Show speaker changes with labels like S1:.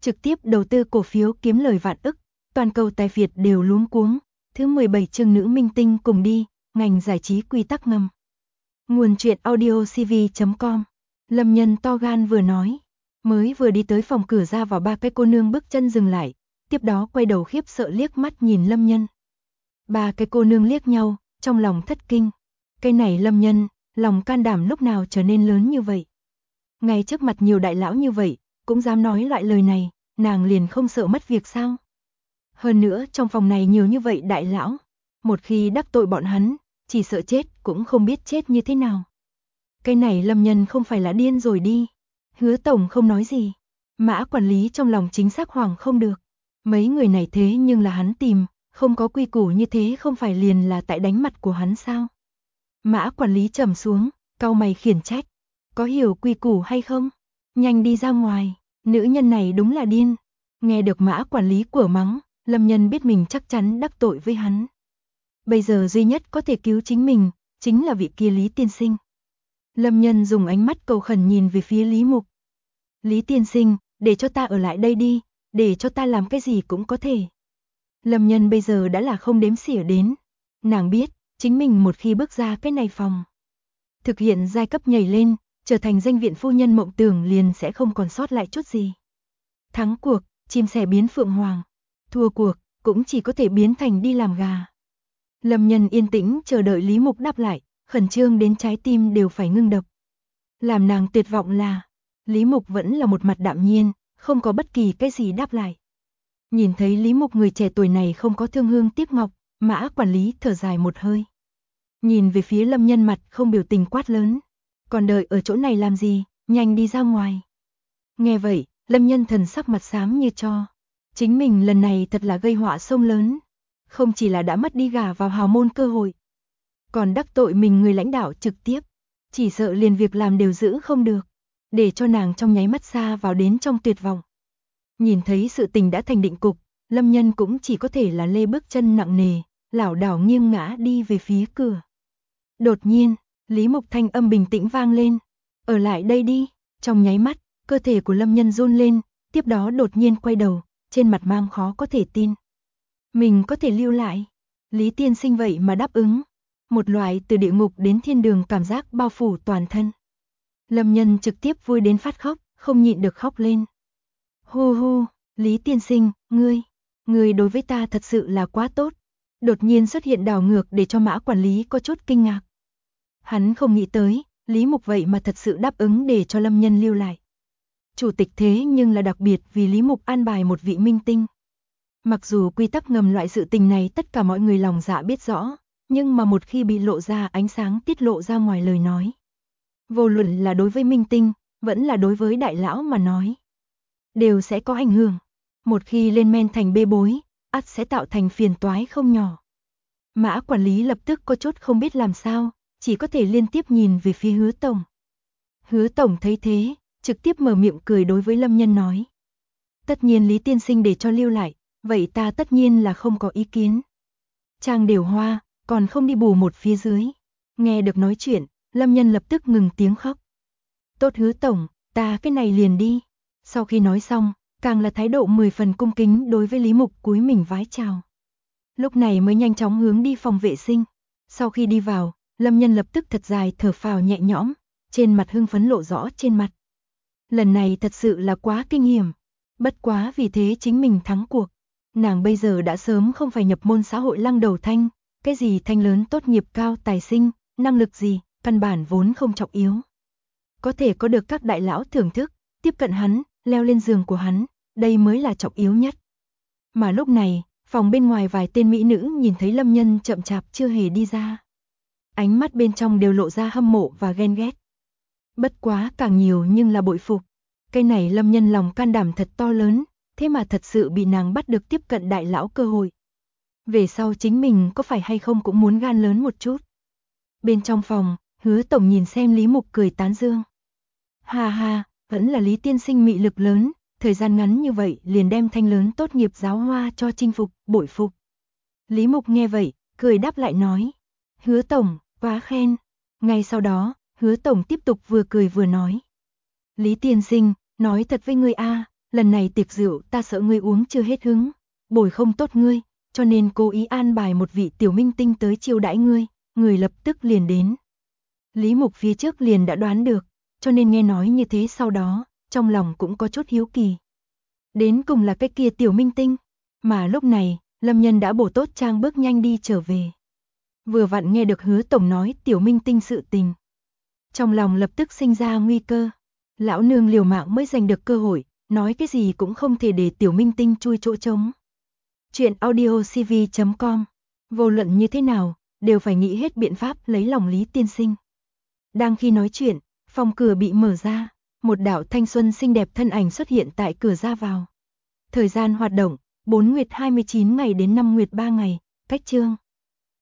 S1: trực tiếp đầu tư cổ phiếu kiếm lời vạn ức, toàn cầu tài phiệt đều luống cuống. Thứ 17 chương nữ minh tinh cùng đi, ngành giải trí quy tắc ngầm. Nguồn truyện audio cv.com. Lâm Nhân to gan vừa nói, mới vừa đi tới phòng cửa ra vào ba cái cô nương bước chân dừng lại, tiếp đó quay đầu khiếp sợ liếc mắt nhìn Lâm Nhân. Ba cái cô nương liếc nhau, trong lòng thất kinh. Cái này Lâm Nhân, lòng can đảm lúc nào trở nên lớn như vậy? Ngay trước mặt nhiều đại lão như vậy, cũng dám nói loại lời này, nàng liền không sợ mất việc sao? Hơn nữa trong phòng này nhiều như vậy đại lão, một khi đắc tội bọn hắn, chỉ sợ chết cũng không biết chết như thế nào. Cái này Lâm Nhân không phải là điên rồi đi. Hứa tổng không nói gì, Mã quản lý trong lòng chính xác hoảng không được. Mấy người này thế nhưng là hắn tìm, không có quy củ như thế không phải liền là tại đánh mặt của hắn sao? Mã quản lý trầm xuống, cau mày khiển trách, có hiểu quy củ hay không? Nhanh đi ra ngoài, nữ nhân này đúng là điên. Nghe được Mã quản lý của mắng, Lâm Nhân biết mình chắc chắn đắc tội với hắn. Bây giờ duy nhất có thể cứu chính mình, chính là vị kia Lý tiên sinh. Lâm Nhân dùng ánh mắt cầu khẩn nhìn về phía Lý Mục. Lý tiên sinh, để cho ta ở lại đây đi, để cho ta làm cái gì cũng có thể. Lâm Nhân bây giờ đã là không đếm xỉa đến. Nàng biết, chính mình một khi bước ra cái này phòng, thực hiện giai cấp nhảy lên, trở thành danh viện phu nhân mộng tưởng liền sẽ không còn sót lại chút gì. Thắng cuộc, chim sẻ biến phượng hoàng. Thua cuộc, cũng chỉ có thể biến thành đi làm gà. Lâm Nhân yên tĩnh chờ đợi Lý Mục đáp lại, khẩn trương đến trái tim đều phải ngưng đập. Làm nàng tuyệt vọng là, Lý Mục vẫn là một mặt đạm nhiên, không có bất kỳ cái gì đáp lại. Nhìn thấy Lý Mục người trẻ tuổi này không có thương hương tiếc ngọc, Mã quản lý thở dài một hơi. Nhìn về phía Lâm Nhân mặt không biểu tình quát lớn. Còn đợi ở chỗ này làm gì, nhanh đi ra ngoài. Nghe vậy, Lâm Nhân thần sắc mặt xám như tro. Chính mình lần này thật là gây họa sông lớn. Không chỉ là đã mất đi gả vào hào môn cơ hội, còn đắc tội mình người lãnh đạo trực tiếp. Chỉ sợ liền việc làm đều giữ không được, để cho nàng trong nháy mắt xa vào đến trong tuyệt vọng. Nhìn thấy sự tình đã thành định cục, Lâm Nhân cũng chỉ có thể là lê bước chân nặng nề, lảo đảo nghiêng ngã đi về phía cửa. Đột nhiên, Lý Mục thanh âm bình tĩnh vang lên. Ở lại đây đi. Trong nháy mắt, cơ thể của Lâm Nhân run lên, tiếp đó đột nhiên quay đầu, trên mặt mang khó có thể tin. Mình có thể lưu lại. Lý tiên sinh vậy mà đáp ứng. Một loại từ địa ngục đến thiên đường cảm giác bao phủ toàn thân. Lâm Nhân trực tiếp vui đến phát khóc, không nhịn được khóc lên. Hu hu, Lý tiên sinh, ngươi đối với ta thật sự là quá tốt. Đột nhiên xuất hiện đảo ngược để cho Mã quản lý có chút kinh ngạc. Hắn không nghĩ tới, Lý Mục vậy mà thật sự đáp ứng để cho Lâm Nhân lưu lại. Chủ tịch thế nhưng là đặc biệt vì Lý Mục an bài một vị minh tinh. Mặc dù quy tắc ngầm loại sự tình này tất cả mọi người lòng dạ biết rõ, nhưng mà một khi bị lộ ra ánh sáng tiết lộ ra ngoài lời nói, vô luận là đối với minh tinh, vẫn là đối với đại lão mà nói, đều sẽ có ảnh hưởng. Một khi lên men thành bê bối, ắt sẽ tạo thành phiền toái không nhỏ. Mã quản lý lập tức có chút không biết làm sao, chỉ có thể liên tiếp nhìn về phía Hứa tổng. Hứa tổng thấy thế, trực tiếp mở miệng cười đối với Lâm Nhân nói. Tất nhiên Lý tiên sinh để cho lưu lại, vậy ta tất nhiên là không có ý kiến. Trang đều hoa, còn không đi bù một phía dưới. Nghe được nói chuyện, Lâm Nhân lập tức ngừng tiếng khóc. Tốt Hứa tổng, ta cái này liền đi. Sau khi nói xong, càng là thái độ 10 phần cung kính đối với Lý Mục cúi mình vái chào. Lúc này mới nhanh chóng hướng đi phòng vệ sinh. Sau khi đi vào, Lâm Nhân lập tức thật dài thở phào nhẹ nhõm, trên mặt hưng phấn lộ rõ trên mặt. Lần này thật sự là quá kinh hiểm. Bất quá vì thế chính mình thắng cuộc. Nàng bây giờ đã sớm không phải nhập môn xã hội lăng đầu thanh, cái gì thanh lớn tốt nghiệp cao tài sinh, năng lực gì, căn bản vốn không trọng yếu. Có thể có được các đại lão thưởng thức, tiếp cận hắn, leo lên giường của hắn, đây mới là trọng yếu nhất. Mà lúc này, phòng bên ngoài vài tên mỹ nữ nhìn thấy Lâm Nhân chậm chạp chưa hề đi ra. Ánh mắt bên trong đều lộ ra hâm mộ và ghen ghét. Bất quá càng nhiều nhưng là bội phục. Cái này Lâm Nhân lòng can đảm thật to lớn, thế mà thật sự bị nàng bắt được tiếp cận đại lão cơ hội. Về sau chính mình có phải hay không cũng muốn gan lớn một chút. Bên trong phòng, Hứa tổng nhìn xem Lý Mục cười tán dương. Ha ha, vẫn là Lý tiên sinh mị lực lớn, thời gian ngắn như vậy liền đem thanh lớn tốt nghiệp giáo hoa cho chinh phục, bội phục. Lý Mục nghe vậy, cười đáp lại nói. Hứa tổng, quá khen. Ngay sau đó, Hứa tổng tiếp tục vừa cười vừa nói. Lý tiên sinh, nói thật với ngươi a, lần này tiệc rượu ta sợ ngươi uống chưa hết hứng, bồi không tốt ngươi, cho nên cố ý an bài một vị tiểu minh tinh tới chiêu đãi ngươi, người lập tức liền đến. Lý Mục phía trước liền đã đoán được, cho nên nghe nói như thế sau đó, trong lòng cũng có chút hiếu kỳ. Đến cùng là cái kia tiểu minh tinh, mà lúc này, Lâm Nhân đã bổ tốt trang bước nhanh đi trở về. Vừa vặn nghe được Hứa tổng nói tiểu minh tinh sự tình. Trong lòng lập tức sinh ra nguy cơ. Lão nương liều mạng mới giành được cơ hội, nói cái gì cũng không thể để tiểu minh tinh chui chỗ trống. Chuyện audiocv.com. Vô luận như thế nào, đều phải nghĩ hết biện pháp lấy lòng Lý tiên sinh. Đang khi nói chuyện, phòng cửa bị mở ra, một đạo thanh xuân xinh đẹp thân ảnh xuất hiện tại cửa ra vào. Thời gian hoạt động, 4 nguyệt 29 ngày đến 5 nguyệt 3 ngày, cách chương.